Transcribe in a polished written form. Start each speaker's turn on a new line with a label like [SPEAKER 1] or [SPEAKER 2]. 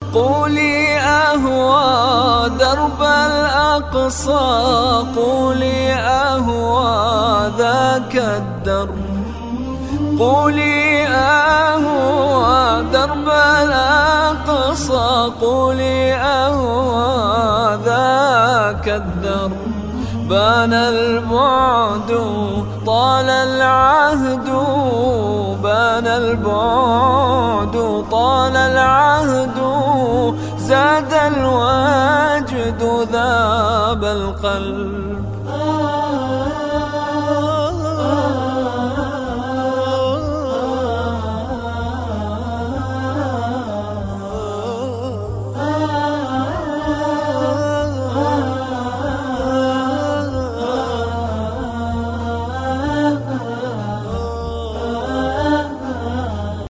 [SPEAKER 1] قولي أهوى درب الأقصى، قولي أهوى ذاك الدرب، قولي أهوى درب الأقصى، قولي أهوى ذاك الدرب. بان البعد طال العهد، بان البعد طال العهد، زاد الوجد ذاب القلب.